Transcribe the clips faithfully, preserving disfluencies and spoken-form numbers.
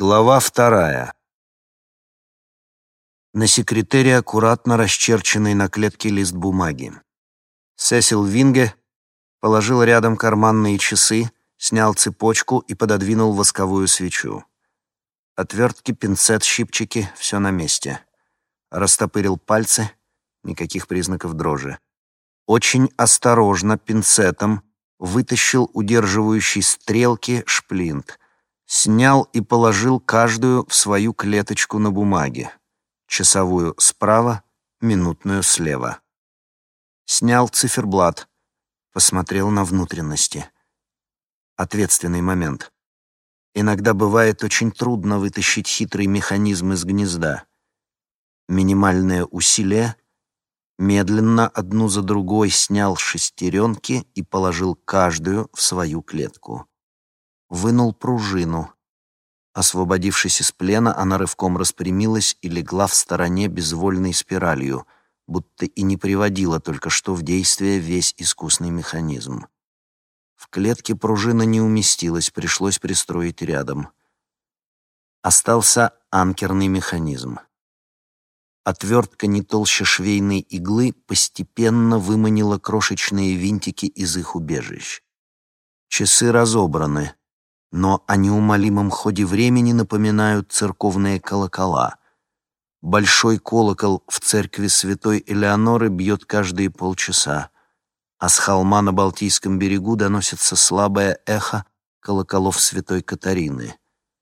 Глава вторая. На секретере аккуратно расчерченный на клетке лист бумаги. Сесил Винге положил рядом карманные часы, снял цепочку и пододвинул восковую свечу. Отвертки, пинцет, щипчики — все на месте. Растопырил пальцы, никаких признаков дрожи. Очень осторожно пинцетом вытащил удерживающий стрелки шплинт, снял и положил каждую в свою клеточку на бумаге. Часовую справа, минутную слева. Снял циферблат, посмотрел на внутренности. Ответственный момент. Иногда бывает очень трудно вытащить хитрый механизм из гнезда. Минимальное усилие. Медленно одну за другой снял шестеренки и положил каждую в свою клетку. Вынул пружину. Освободившись из плена, она рывком распрямилась и легла в стороне безвольной спиралью, будто и не приводила только что в действие весь искусный механизм. В клетке пружина не уместилась, пришлось пристроить рядом. Остался анкерный механизм. Отвертка не толще швейной иглы постепенно выманила крошечные винтики из их убежищ. Часы разобраны, но о неумолимом ходе времени напоминают церковные колокола. Большой колокол в церкви святой Элеоноры бьет каждые полчаса, а с холма на Балтийском берегу доносится слабое эхо колоколов святой Катарины.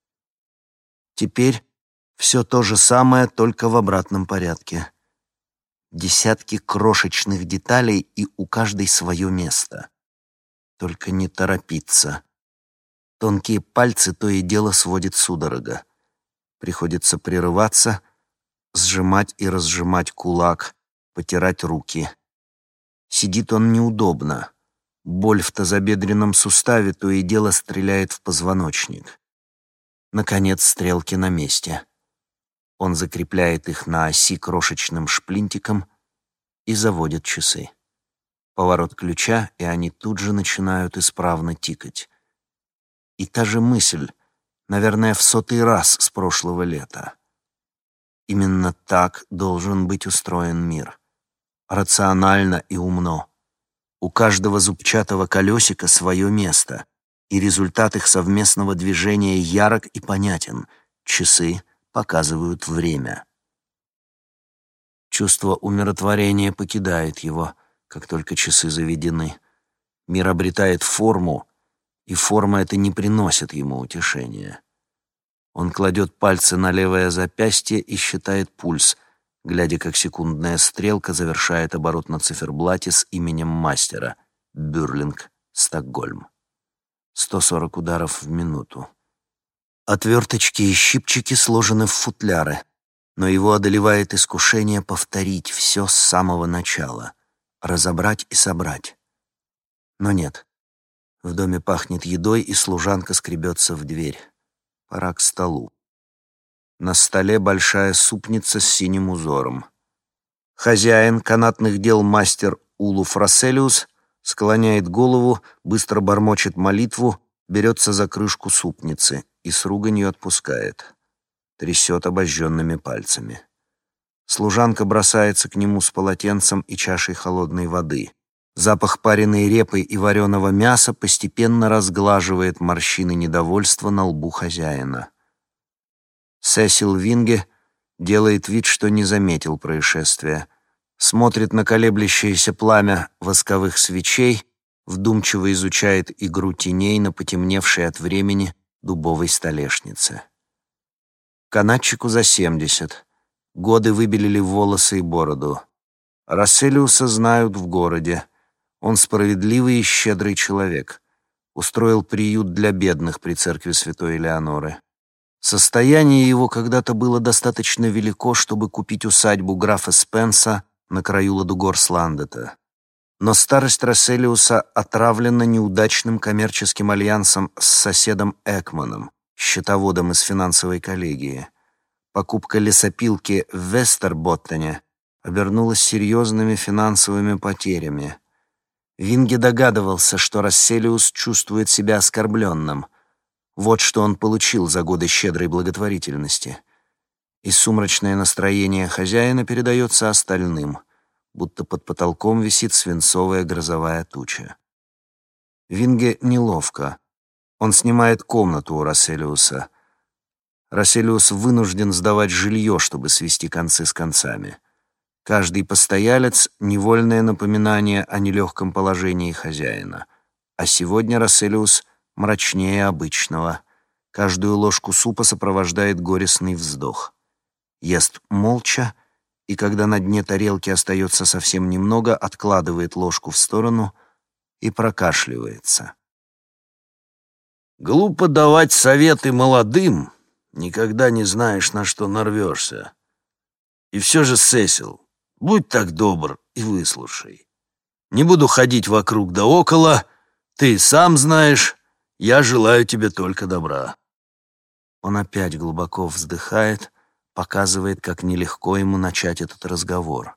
Теперь все то же самое, только в обратном порядке. Десятки крошечных деталей, и у каждой свое место. Только не торопиться. Тонкие пальцы то и дело сводит судорога. Приходится прерываться, сжимать и разжимать кулак, потирать руки. Сидит он неудобно. Боль в тазобедренном суставе то и дело стреляет в позвоночник. Наконец, стрелки на месте. Он закрепляет их на оси крошечным шплинтиком и заводит часы. Поворот ключа, и они тут же начинают исправно тикать. И та же мысль, наверное, в сотый раз с прошлого лета. Именно так должен быть устроен мир. Рационально и умно. У каждого зубчатого колесика свое место, и результат их совместного движения ярок и понятен. Часы показывают время. Чувство умиротворения покидает его, как только часы заведены. Мир обретает форму, и форма эта не приносит ему утешения. Он кладет пальцы на левое запястье и считает пульс, глядя, как секундная стрелка завершает оборот на циферблате с именем мастера — Бюрлинг, Стокгольм. сто сорок ударов в минуту. Отверточки и щипчики сложены в футляры, но его одолевает искушение повторить все с самого начала, разобрать и собрать. Но нет. В доме пахнет едой, и служанка скребется в дверь. Пора к столу. На столе большая супница с синим узором. Хозяин канатных дел мастер Улу Фраселиус склоняет голову, быстро бормочет молитву, берется за крышку супницы и с руганью отпускает. Трясет обожженными пальцами. Служанка бросается к нему с полотенцем и чашей холодной воды. Запах пареной репы и вареного мяса постепенно разглаживает морщины недовольства на лбу хозяина. Сесил Винге делает вид, что не заметил происшествия. Смотрит на колеблющееся пламя восковых свечей, вдумчиво изучает игру теней на потемневшей от времени дубовой столешнице. Канатчику за семьдесят. Годы выбелили волосы и бороду. Расселиуса знают в городе. Он справедливый и щедрый человек. Устроил приют для бедных при церкви святой Элеоноры. Состояние его когда-то было достаточно велико, чтобы купить усадьбу графа Спенса на краю Ладугорсландета. Но старость Расселиуса отравлена неудачным коммерческим альянсом с соседом Экманом, счетоводом из финансовой коллегии. Покупка лесопилки в Вестерботтене обернулась серьезными финансовыми потерями. Винге догадывался, что Расселиус чувствует себя оскорбленным. Вот что он получил за годы щедрой благотворительности. И сумрачное настроение хозяина передается остальным, будто под потолком висит свинцовая грозовая туча. Винге неловко. Он снимает комнату у Расселиуса. Расселиус вынужден сдавать жилье, чтобы свести концы с концами. Каждый постоялец — невольное напоминание о нелегком положении хозяина. А сегодня Расселиус мрачнее обычного. Каждую ложку супа сопровождает горестный вздох. Ест молча, и когда на дне тарелки остается совсем немного, откладывает ложку в сторону и прокашливается. «Глупо давать советы молодым, никогда не знаешь, на что нарвешься. И все же, Сесил, будь так добр и выслушай. Не буду ходить вокруг да около, ты сам знаешь, я желаю тебе только добра». Он опять глубоко вздыхает, показывает, как нелегко ему начать этот разговор.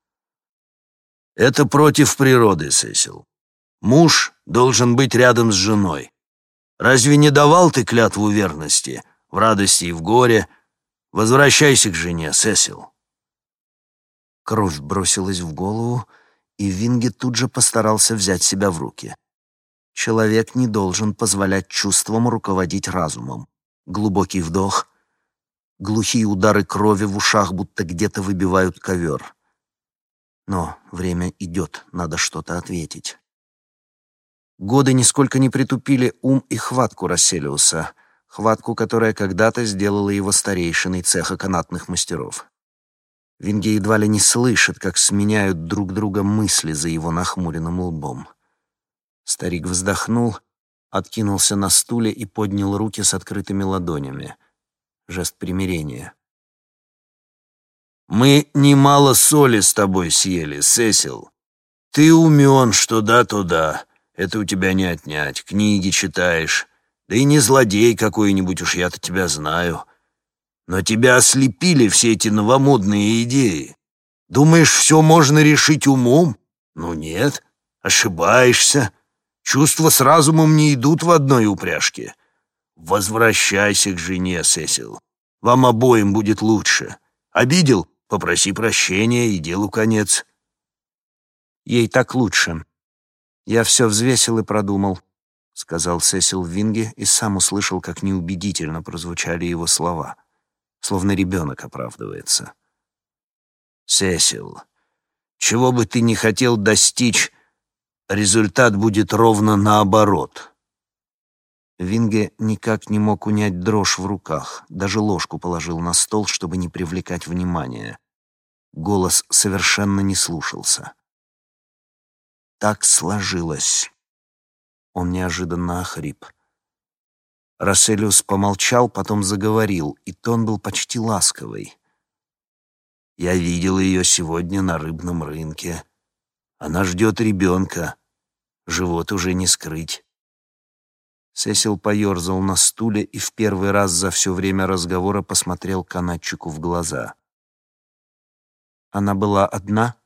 «Это против природы, Сесил. Муж должен быть рядом с женой. Разве не давал ты клятву верности в радости и в горе? Возвращайся к жене, Сесил». Кровь бросилась в голову, и Винге тут же постарался взять себя в руки. Человек не должен позволять чувствам руководить разумом. Глубокий вдох, глухие удары крови в ушах, будто где-то выбивают ковер. Но время идет, надо что-то ответить. Годы нисколько не притупили ум и хватку Расселиуса, хватку, которая когда-то сделала его старейшиной цеха канатных мастеров. Винге едва ли не слышит, как сменяют друг друга мысли за его нахмуренным лбом. Старик вздохнул, откинулся на стуле и поднял руки с открытыми ладонями. Жест примирения. «Мы немало соли с тобой съели, Сесил. Ты умен, что да, то да. Это у тебя не отнять. Книги читаешь. Да и не злодей какой-нибудь, уж я-то тебя знаю. Но тебя ослепили все эти новомодные идеи. Думаешь, все можно решить умом? Ну нет, ошибаешься. Чувства с разумом не идут в одной упряжке. Возвращайся к жене, Сесил. Вам обоим будет лучше. Обидел? Попроси прощения, и делу конец». «Ей так лучше. Я все взвесил и продумал», — сказал Сесил Винге и сам услышал, как неубедительно прозвучали его слова. Словно ребенок оправдывается. «Сесил, чего бы ты ни хотел достичь, результат будет ровно наоборот». Винге никак не мог унять дрожь в руках, даже ложку положил на стол, чтобы не привлекать внимания. Голос совершенно не слушался. Так сложилось. Он неожиданно охрип. Расселиус помолчал, потом заговорил, и тон был почти ласковый. «Я видел ее сегодня на рыбном рынке. Она ждет ребенка. Живот уже не скрыть». Сесил поерзал на стуле и в первый раз за все время разговора посмотрел канатчику в глаза. «Она была одна?»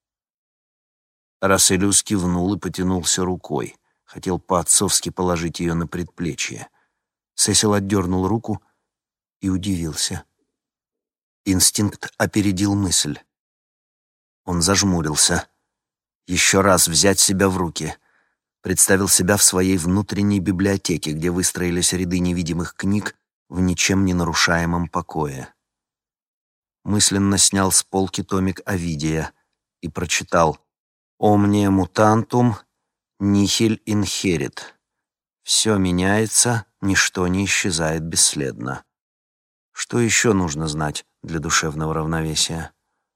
Расселиус кивнул и потянулся рукой. Хотел по-отцовски положить ее на предплечье. Сесил отдернул руку и удивился. Инстинкт опередил мысль. Он зажмурился. Еще раз взять себя в руки. Представил себя в своей внутренней библиотеке, где выстроились ряды невидимых книг в ничем не нарушаемом покое. Мысленно снял с полки томик Овидия и прочитал «Omnia mutantum nihil inherit». Все меняется, ничто не исчезает бесследно. Что еще нужно знать для душевного равновесия?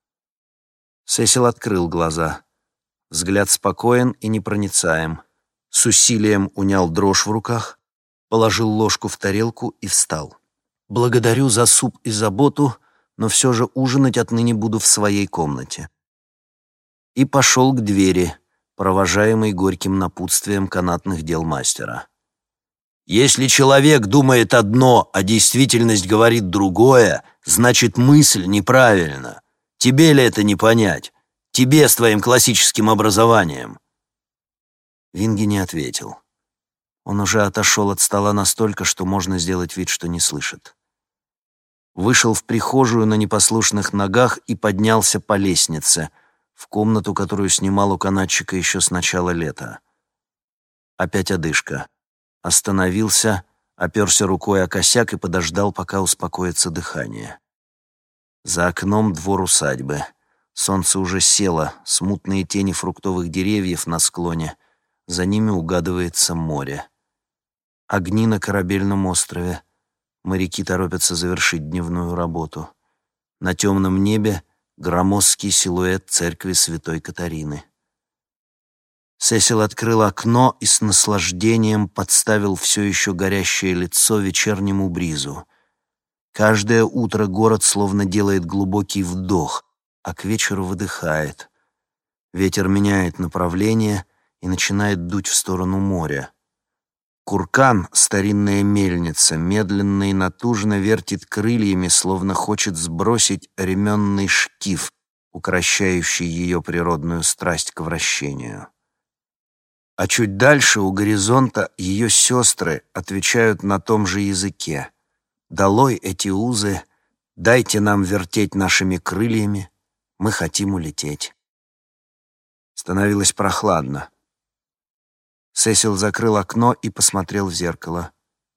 Сесил открыл глаза. Взгляд спокоен и непроницаем. С усилием унял дрожь в руках, положил ложку в тарелку и встал. «Благодарю за суп и заботу, но все же ужинать отныне буду в своей комнате». И пошел к двери, провожаемый горьким напутствием канатных дел мастера. «Если человек думает одно, а действительность говорит другое, значит, мысль неправильна. Тебе ли это не понять? Тебе с твоим классическим образованием?» Винге не ответил. Он уже отошел от стола настолько, что можно сделать вид, что не слышит. Вышел в прихожую на непослушных ногах и поднялся по лестнице в комнату, которую снимал у канатчика еще с начала лета. Опять одышка. Остановился, оперся рукой о косяк и подождал, пока успокоится дыхание. За окном двор усадьбы. Солнце уже село, смутные тени фруктовых деревьев на склоне. За ними угадывается море. Огни на корабельном острове. Моряки торопятся завершить дневную работу. На темном небе громоздкий силуэт церкви Святой Катарины. Сесил открыл окно и с наслаждением подставил все еще горящее лицо вечернему бризу. Каждое утро город словно делает глубокий вдох, а к вечеру выдыхает. Ветер меняет направление и начинает дуть в сторону моря. Куркан, старинная мельница, медленно и натужно вертит крыльями, словно хочет сбросить ременный шкив, укращающий ее природную страсть к вращению. А чуть дальше, у горизонта, ее сестры отвечают на том же языке. «Долой эти узы, дайте нам вертеть нашими крыльями, мы хотим улететь». Становилось прохладно. Сесил закрыл окно и посмотрел в зеркало.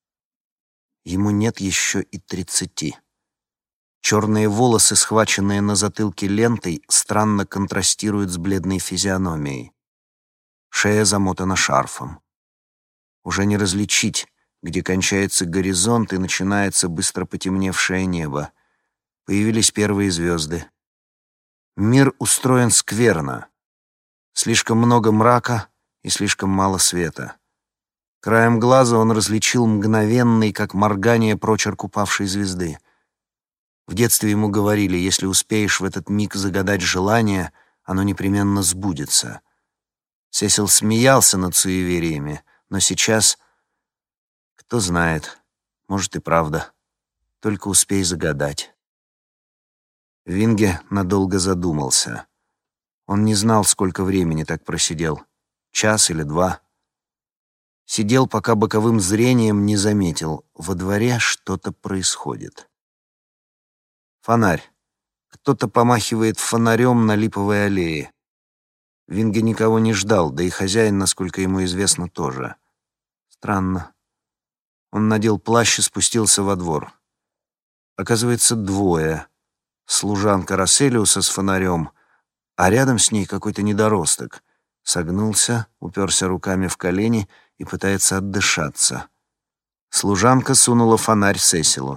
Ему нет еще и тридцати. Черные волосы, схваченные на затылке лентой, странно контрастируют с бледной физиономией. Шея замотана шарфом. Уже не различить, где кончается горизонт и начинается быстро потемневшее небо. Появились первые звезды. Мир устроен скверно. Слишком много мрака и слишком мало света. Краем глаза он различил мгновенный, как моргание, прочерк упавшей звезды. В детстве ему говорили, если успеешь в этот миг загадать желание, оно непременно сбудется. Сесил смеялся над суевериями, но сейчас, кто знает, может и правда. Только успей загадать. Винге надолго задумался. Он не знал, сколько времени так просидел. Час или два. Сидел, пока боковым зрением не заметил. Во дворе что-то происходит. Фонарь. Кто-то помахивает фонарем на липовой аллее. Винге никого не ждал, да и хозяин, насколько ему известно, тоже. Странно. Он надел плащ и спустился во двор. Оказывается, двое. Служанка Расселиуса с фонарем, а рядом с ней какой-то недоросток. Согнулся, уперся руками в колени и пытается отдышаться. Служанка сунула фонарь Сесилу.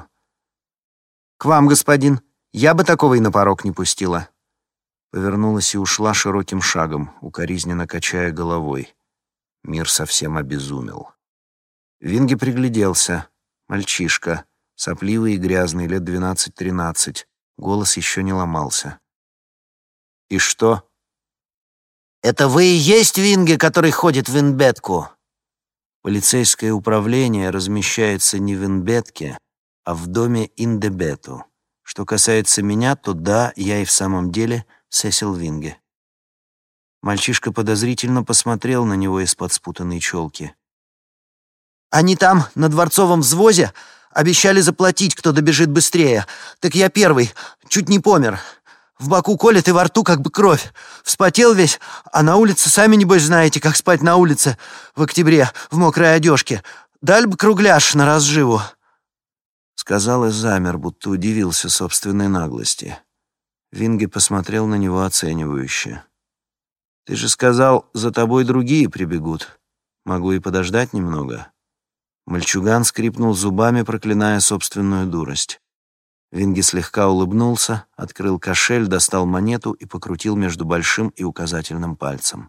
«К вам, господин. Я бы такого и на порог не пустила». Повернулась и ушла широким шагом, укоризненно качая головой. Мир совсем обезумел. Винге пригляделся. Мальчишка, сопливый и грязный, лет двенадцать-тринадцать. Голос еще не ломался. «И что?» «Это вы и есть Винге, который ходит в Инбетку?» Полицейское управление размещается не в Инбетке, а в доме Индебету. Что касается меня, то да, я и в самом деле Сесил Винге. Мальчишка подозрительно посмотрел на него из-под спутанной челки. «Они там, на дворцовом взвозе, обещали заплатить, кто добежит быстрее. Так я первый, чуть не помер. В боку колет и во рту как бы кровь. Вспотел весь, а на улице, сами небось знаете, как спать на улице в октябре в мокрой одежке. Даль бы кругляш на разживу». Сказал и замер, будто удивился собственной наглости. Винге посмотрел на него оценивающе. «Ты же сказал, за тобой другие прибегут. Могу и подождать немного». Мальчуган скрипнул зубами, проклиная собственную дурость. Винге слегка улыбнулся, открыл кошель, достал монету и покрутил между большим и указательным пальцем.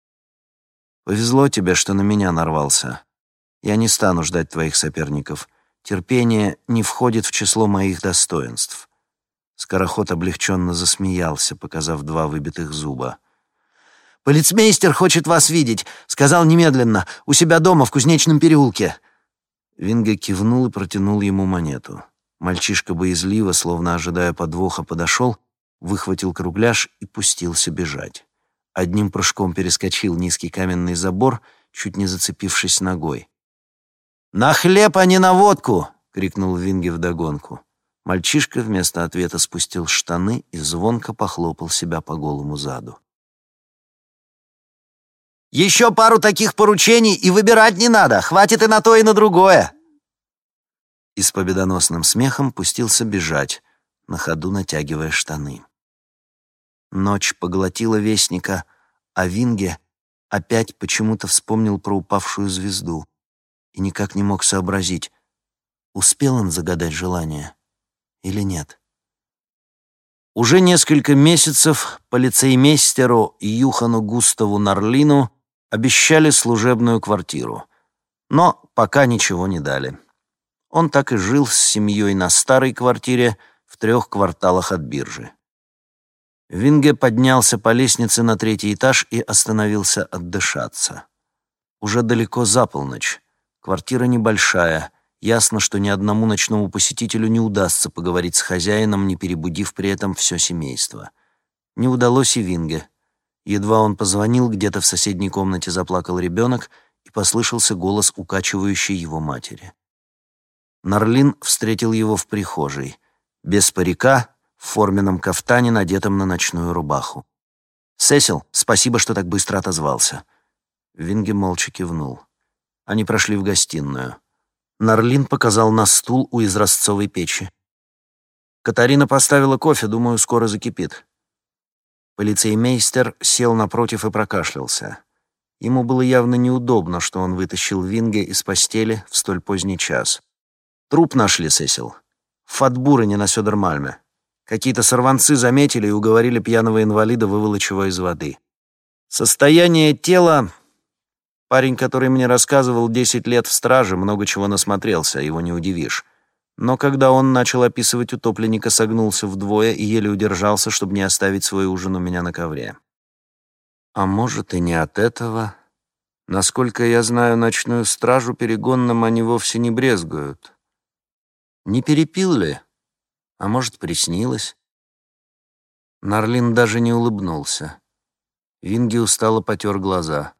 «Повезло тебе, что на меня нарвался. Я не стану ждать твоих соперников. Терпение не входит в число моих достоинств». Скороход облегченно засмеялся, показав два выбитых зуба. «Полицмейстер хочет вас видеть. Сказал немедленно. У себя дома, в Кузнечном переулке». Винге кивнул и протянул ему монету. Мальчишка боязливо, словно ожидая подвоха, подошел, выхватил кругляш и пустился бежать. Одним прыжком перескочил низкий каменный забор, чуть не зацепившись ногой. «На хлеб, а не на водку!» — крикнул Винге вдогонку. Мальчишка вместо ответа спустил штаны и звонко похлопал себя по голому заду. «Еще пару таких поручений, и выбирать не надо! Хватит и на то, и на другое!» И с победоносным смехом пустился бежать, на ходу натягивая штаны. Ночь поглотила вестника, а Винге опять почему-то вспомнил про упавшую звезду и никак не мог сообразить, успел он загадать желание или нет. Уже несколько месяцев полицеймейстеру Юхану Густаву Нарлину обещали служебную квартиру, но пока ничего не дали. Он так и жил с семьей на старой квартире в трех кварталах от биржи. Винге поднялся по лестнице на третий этаж и остановился отдышаться. Уже далеко за полночь. Квартира небольшая. Ясно, что ни одному ночному посетителю не удастся поговорить с хозяином, не перебудив при этом все семейство. Не удалось и Винге. Едва он позвонил, где-то в соседней комнате заплакал ребенок, и послышался голос укачивающей его матери. Нарлин встретил его в прихожей. Без парика, в форменном кафтане, надетом на ночную рубаху. «Сесил, спасибо, что так быстро отозвался». Винге молча кивнул. Они прошли в гостиную. Нарлин показал на стул у изразцовой печи. «Катарина поставила кофе, думаю, скоро закипит». Полицеймейстер сел напротив и прокашлялся. Ему было явно неудобно, что он вытащил Винге из постели в столь поздний час. «Труп нашли, Сесил. В Фатбурене на Сёдермальме. Какие-то сорванцы заметили и уговорили пьяного инвалида выволочь его из воды. Состояние тела... Парень, который мне рассказывал, десять лет в страже, много чего насмотрелся, его не удивишь. Но когда он начал описывать утопленника, согнулся вдвое и еле удержался, чтобы не оставить свой ужин у меня на ковре. А может, и не от этого. Насколько я знаю ночную стражу, перегонным они вовсе не брезгуют. Не перепил ли? А может, приснилось?» Нарлин даже не улыбнулся. Винге устало потер глаза.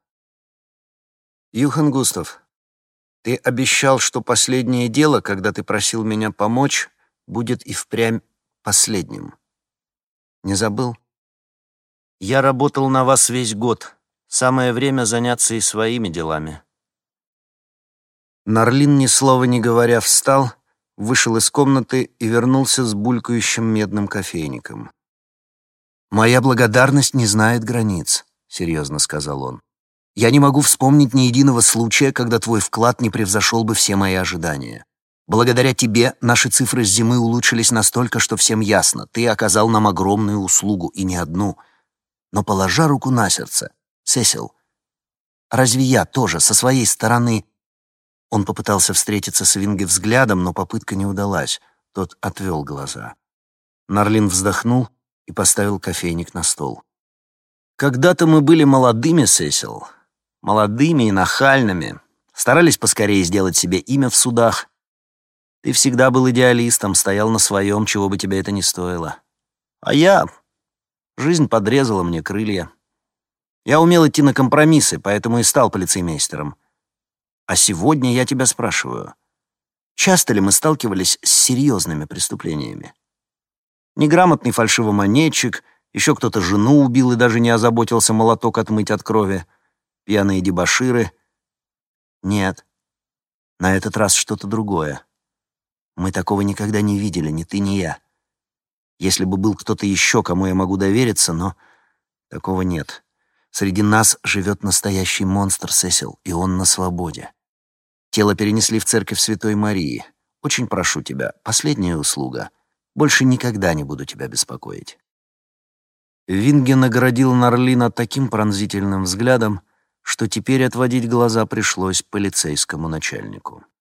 «Юхан Густав, ты обещал, что последнее дело, когда ты просил меня помочь, будет и впрямь последним. Не забыл? Я работал на вас весь год. Самое время заняться и своими делами». Нарлин, ни слова не говоря, встал, вышел из комнаты и вернулся с булькающим медным кофейником. «Моя благодарность не знает границ», — серьезно сказал он. «Я не могу вспомнить ни единого случая, когда твой вклад не превзошел бы все мои ожидания. Благодаря тебе наши цифры с зимы улучшились настолько, что всем ясно, ты оказал нам огромную услугу, и не одну. Но положа руку на сердце, Сесил, разве я тоже со своей стороны...» Он попытался встретиться с Винге взглядом, но попытка не удалась. Тот отвел глаза. Нарлин вздохнул и поставил кофейник на стол. «Когда-то мы были молодыми, Сесил, молодыми и нахальными, старались поскорее сделать себе имя в судах. Ты всегда был идеалистом, стоял на своем, чего бы тебе это ни стоило. А я... Жизнь подрезала мне крылья. Я умел идти на компромиссы, поэтому и стал полицеймейстером. А сегодня я тебя спрашиваю, часто ли мы сталкивались с серьезными преступлениями? Неграмотный фальшивомонетчик, еще кто-то жену убил и даже не озаботился молоток отмыть от крови, пьяные дебоширы. Нет, на этот раз что-то другое. Мы такого никогда не видели, ни ты, ни я. Если бы был кто-то еще, кому я могу довериться, но такого нет. Среди нас живет настоящий монстр, Сесил, и он на свободе. Тело перенесли в церковь Святой Марии. Очень прошу тебя, последняя услуга. Больше никогда не буду тебя беспокоить». Винге наградил Нарлина таким пронзительным взглядом, что теперь отводить глаза пришлось полицейскому начальнику.